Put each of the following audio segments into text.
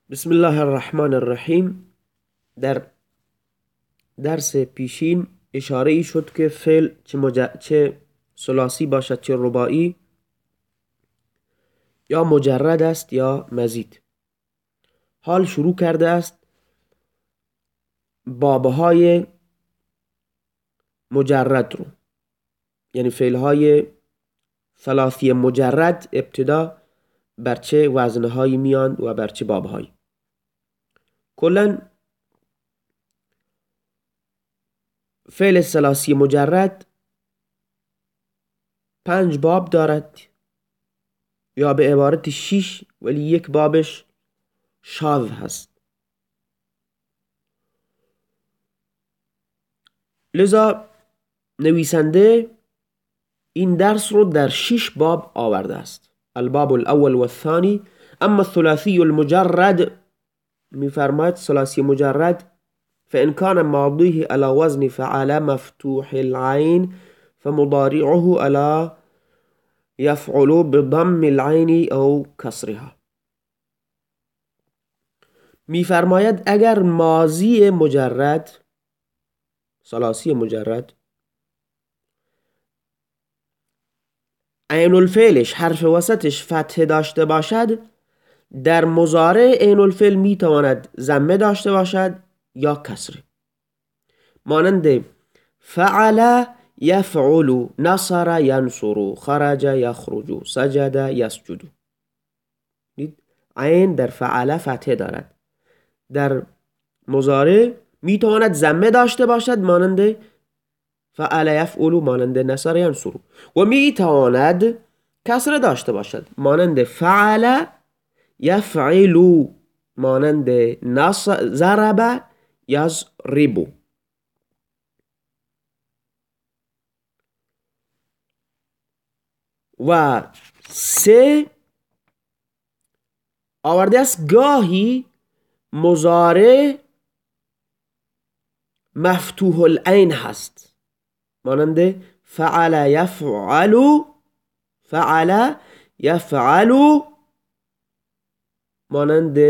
بسم الله الرحمن الرحیم. در درس پیشین اشاره ای شد که فعل چه ثلاثی باشد چه رباعی یا مجرد است یا مزید. حال شروع کرده است بابهای مجرد رو، یعنی فعلهای ثلاثی مجرد ابتدا بر چه وزنهایی میاند و بر چه بابهایی. کلاً فعل ثلاثی مجرد 5 باب دارد، یا به عبارت 6، ولی یک بابش شاذ هست. لذا نویسنده این درس رو در 6 باب آورده است. الباب الاول و الثانی. اما الثلاثی المجرد، میفرماید ثلاثی مجرد فإن كان ماضيه على وزن فعل مفتوح العين فمضارعه على يفعل بضم العين او كسرها. میفرماید اگر ماضی مجرد، ثلاثی مجرد، عین الفعلش حرف وسطش فتحه داشته باشد، در مضارع عین الفعل میتواند ضمه داشته باشد یا کسره. مانند فعل یفعل، نصر ینصر، خرج یخرج، سجد یسجد. عین در فعل فتحه دارد، در مضارع میتواند ضمه داشته باشد، مانند فعل یفعل، مانند نصر ینصر، و میتواند کسره داشته باشد، مانند فعل یفعل، مانند ضرب یضرب. و 3 آورده است گاهی مضارع مفتوح العین هست، مانند فعل یفعل، فعل یفعل، مانند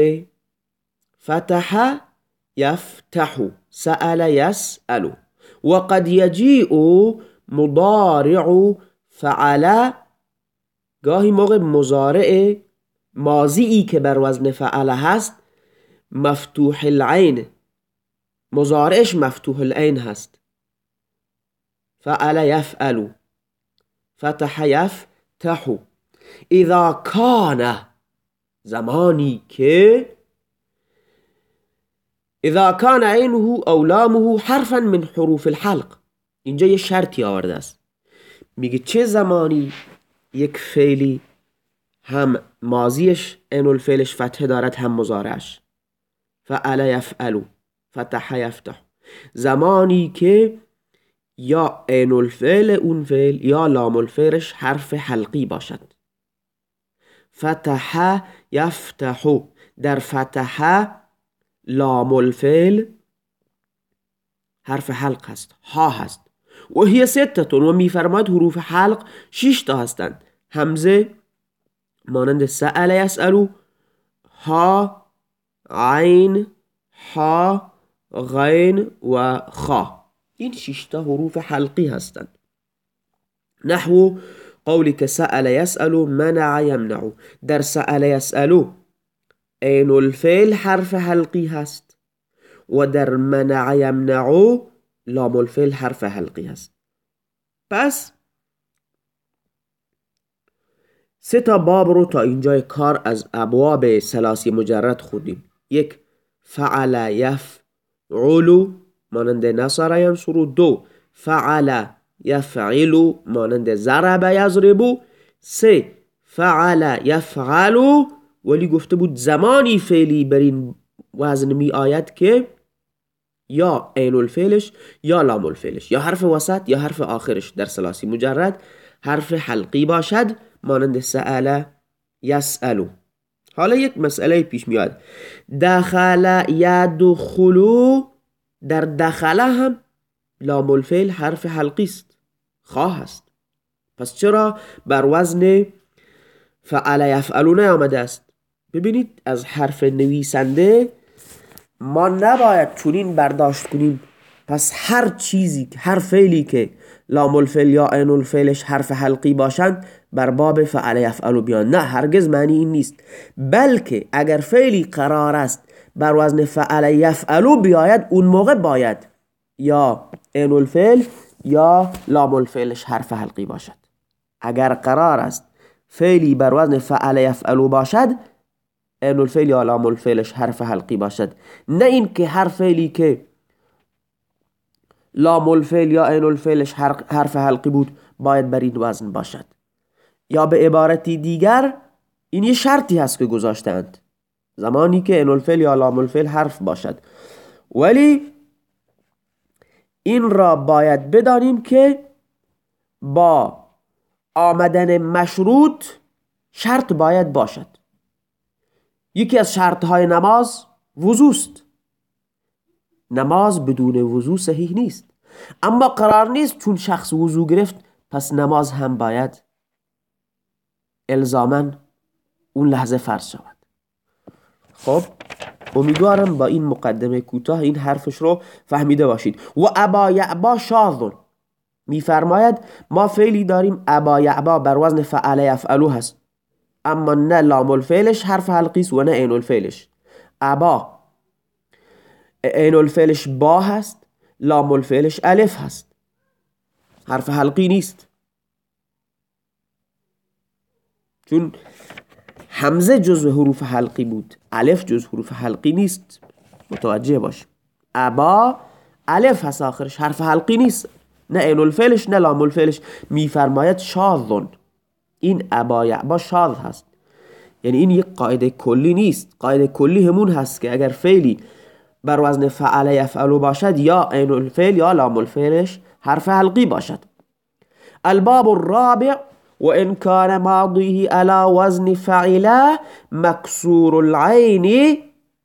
فتح یفتح، سأل یسأل. و قد یجیء مضارع فعل، گاهی موقع مضارع ماضی که بر وزن فعل هست مفتوح العین، مضارعش مفتوح العین هست، فعل یفعل، فتح یفتح. اذا کان، زمانی که، اذا کان عینه او لامه حرفا من حروف الحلق. اینجا یه شرطی آورده است، میگه چه زمانی یک فعلی هم ماضیش عین الفعلش فتحه دارد هم مضارعش. فعل یفعل، فتح یفتح. زمانی که یا عین الفعل اون فعل یا لام الفعلش حرف حلقی باشد. فتح یفتح، در فتح لام الفعل حرف حلق هست، ها هست. و هی 6، و میفرماید حروف حلق 6 تا هستند. همزه مانند سأل یسأل، ها، عین، ها، غین و خا. این 6 تا حروف حلقی هستند. نحو قولك سأل يسأل منع يمنع. در سأل يسأل عین الفعل حرف حلقی هست و در منع یمنع لام الفعل حرف حلقی هست. پس 3 تا باب رو تا اینجای کار از ابواب ثلاثی مجرد خوندیم. 1 فعل یفعل، مانند نصر ینصر. 2 فعل یفعل، مانند ضرب یضرب. 3 فعل یفعل، ولی گفته بود زمانی فعلی بر این وزن می آید که یا عین الفعلش یا لام الفعلش یا حرف وسط یا حرف آخرش در ثلاثی مجرد حرف حلقی باشد، مانند سأل یسأل. حالا یک مسئله پیش میاد. دخل یدخل، در دخل هم لام الفعل حرف حلقی است، خواه است. پس چرا بر وزن فعل یفعل نیامده است؟ ببینید از حرف نویسنده ما نباید چنین برداشت کنیم پس هر چیزی، هر فعلی که لام الفعل یا عین الفعلش حرف حلقی باشند بر باب فعل یفعل بیان. نه، هرگز معنی این نیست. بلکه اگر فعلی قرار است بر وزن فعل یفعل بیاید، اون موقع باید یا عین الفعل یا لام الفعلش حرف حلقی باشد. اگر قرار است فعلی بر وزن فعل یفعل باشد، عین الفعل یا لام الفعلش حرف حلقی باشد. نه این که هر فعلی که لام الفعل یا عین الفعلش حرف حلقی بود باید بر این وزن باشد. یا به عبارتی دیگر این یه شرطی هست که گذاشتند، زمانی که عین الفعل یا لام الفعل حرف باشد. ولی این را باید بدانیم که با آمدن مشروط شرط باید باشد. یکی از شرطهای نماز وضوست. نماز بدون وضو صحیح نیست. اما قرار نیست چون شخص وضو گرفت پس نماز هم باید الزاماً اون لحظه فرض شود. خب امیدوارم با این مقدمه کوتاه این حرفش رو فهمیده باشید. و ابا یعبا شاذ، میفرماید ما فعلی داریم ابا یعبا بر وزن فعل یفعلو هست، اما نه لام الفعلش حرف حلقی است و نه عین الفعلش. ابا عین الفعلش با هست، لام الفعلش الف هست، حرف حلقی نیست. چون حمزه جزو حروف حلقی بود، الف جزو حروف حلقی نیست. متوجه باش. ابا الف هست آخرش، حرف حلقی نیست، نه عین الفعلش نه لام الفعلش. میفرماید شاذون، این ابا یعبا شاذ هست. یعنی این یک قاعده کلی نیست. قاعده کلی همون هست که اگر فعلی بر وزن فعل یفعل باشد یا عین الفعل یا لام الفعلش حرف حلقی باشد. الباب الرابع وإن كان ماضيه على وزن فعل مكسور العين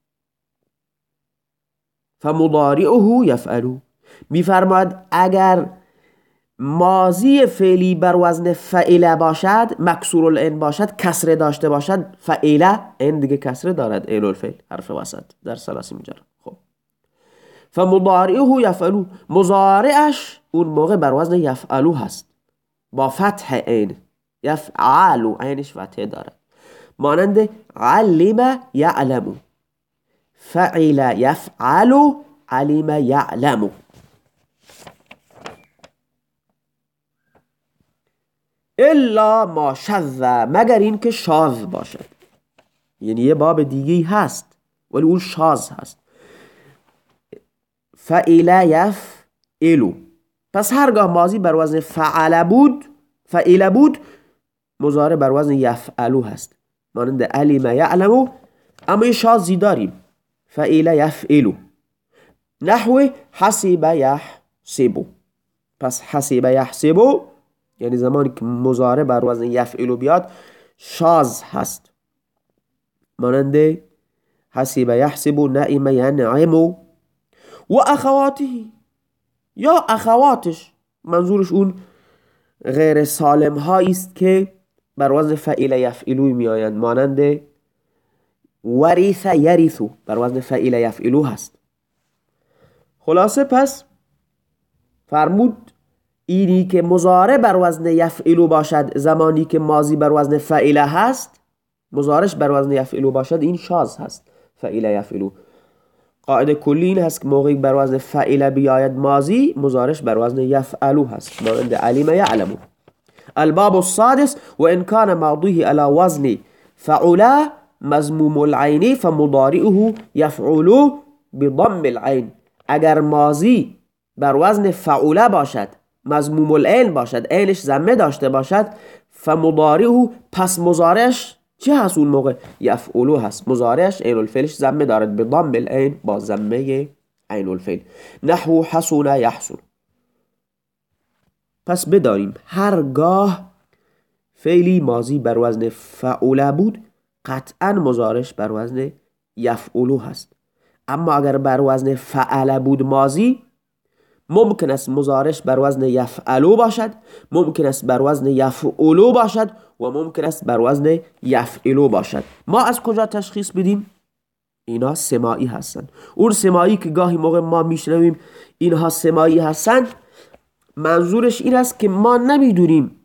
فمضارعه يفعل. میفرماید اگر ماضی فعلی بر وزن فعل باشد، مکسور العین باشد، کسره داشته باشد، فعل این دیگه کسره دارد، عین الفعل حرف وسط در ثلاثی مجرد. خب فمضارعه یفعلو، مضارعش اون موقع بر وزن یفعلو هست با فتح عین. یفعلو عینش فتحه دارد، مانند علم یعلم، فعل یفعل علم یعلم. الا ما شذ، مگر این که شاذ باشد. یعنی یه باب دیگه هست ولی اون شاذ هست. فعل یفعلو، پس هرگاه ماضی بر وزن فعل بود مضارع بر وزن یفعلو هست، مانند علم یعلمو. اما یه شاذی داریم، فعل یفعلو، نحو حسب یحسبو. پس حسب یحسبو یعنی زمانی که مضارع بر وزن یفعلو بیاد شاذ هست، مانند حسب یحسبو نعم ینعمو. و اخواته، یا اخواتش، منظورش اون غیر سالم هایی است که بر وزن فعل یفعلو می آیند، مانند ورث یرثو بر وزن فعل یفعلو هست. خلاصه پس فرمود اینی که مضارع بر وزن یفعلو باشد زمانی که ماضی بر وزن فعل هست، مضارعش بر وزن یفعلو باشد این شاذ هست. فعل یفعلو قاعده کلی این هست که موقعی بر وزن فعل بیاید ماضی مضارعش بر وزن یفعلو هست، مانند علم یعلمو. الباب السادس وإن كان ماضيه على وزن فعل مضموم العين فمضارعه يفعل بضم العين. اگر ماضی بر وزن فعل باشد، مضموم العین باشد، عینش ضمه داشته باشد، فمضارعه پس مضارعش چه هست اون موقع؟ یفعلو هست. مضارعش عین الفعلش ضمه دارد به ضم العین، با ضمه عین الفعل. نحو حسن یحسن. پس بدانیم هرگاه فعلی ماضی بر وزن فعل بود قطعا مضارعش بر وزن یفعلو هست. اما اگر بر وزن فعل بود ماضی، ممکن است مضارعش بر وزن یفعلو باشد، ممکن است بر وزن یفعلو باشد و ممکن است بر وزن یفعلو باشد. ما از کجا تشخیص بدیم؟ اینا سماعی هستند. اون سماعی که گاهی موقع ما میشنویم اینها سماعی هستند، منظورش این است که ما نمیدونیم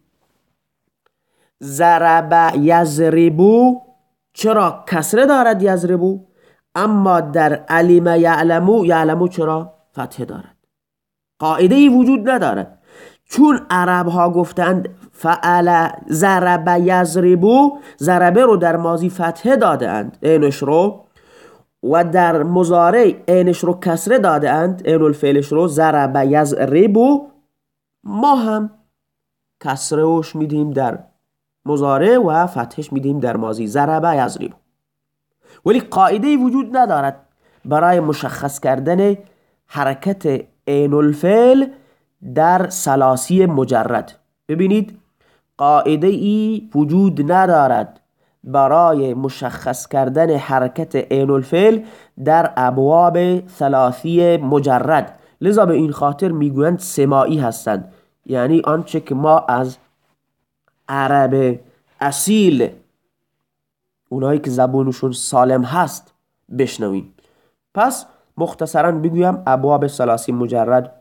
ضرب یضربو چرا کسره دارد یضربو، اما در علم یعلمو چرا فتحه دارد. قاعده ای وجود ندارد. چون عرب ها گفتند فعل ضرب یضربو، ضربه رو در ماضی فتحه داده اند اینش رو، و در مضارع اینش رو کسره داده اند این الفعلش رو ضرب یضربو، ما هم کسره وش میدیم در مضارع و فتحش میدیم در ماضی ضرب یضربو. ولی قاعده وجود ندارد برای مشخص کردن حرکت عین الفعل در ثلاثی مجرد. ببینید قاعده ای وجود ندارد برای مشخص کردن حرکت عین الفعل در ابواب ثلاثی مجرد، لذا به این خاطر میگویند سماعی هستند، یعنی آنچه که ما از عرب اصیل، اونایی که زبونشون سالم هست، بشنویم. پس مختصرا بگویم ابواب ثلاثی مجرد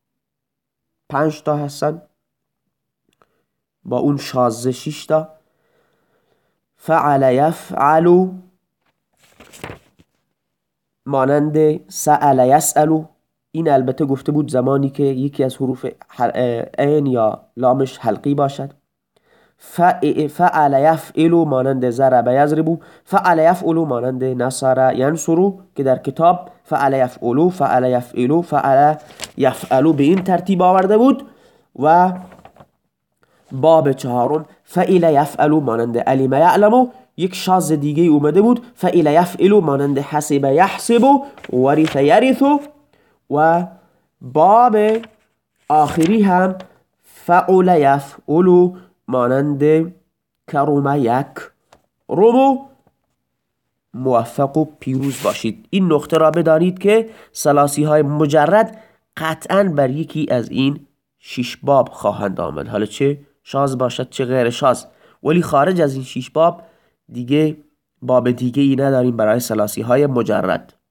5 تا هستن، با اون شاذ 6 تا. فعل یفعلو مانند سأل یسألو، این البته گفته بود زمانی که یکی از حروف عین یا لامش حلقی باشد. فعل یفعلو مانند ضرب یضربو، فعل یفعلو مانند نصر ینصرو که در کتاب فعل یفعلو فعل یفعلو فعل یفعلو به این ترتیب آورده بود. و باب 4 فعل یفعلو مانند علم یعلمو، یک شاذ دیگه اومده بود فعل یفعلو مانند حسب یحسبو ورث یرثو. و باب آخری هم فعل یفعلو مانند کرم یکرمو. موفق و پیروز باشید. این نقطه را بدانید که ثلاثی های مجرد قطعا بر یکی از این 6 باب خواهند آمد، حالا چه شاذ باشد چه غیر شاذ. ولی خارج از این 6 باب دیگه باب دیگه ای نداریم برای ثلاثی های مجرد.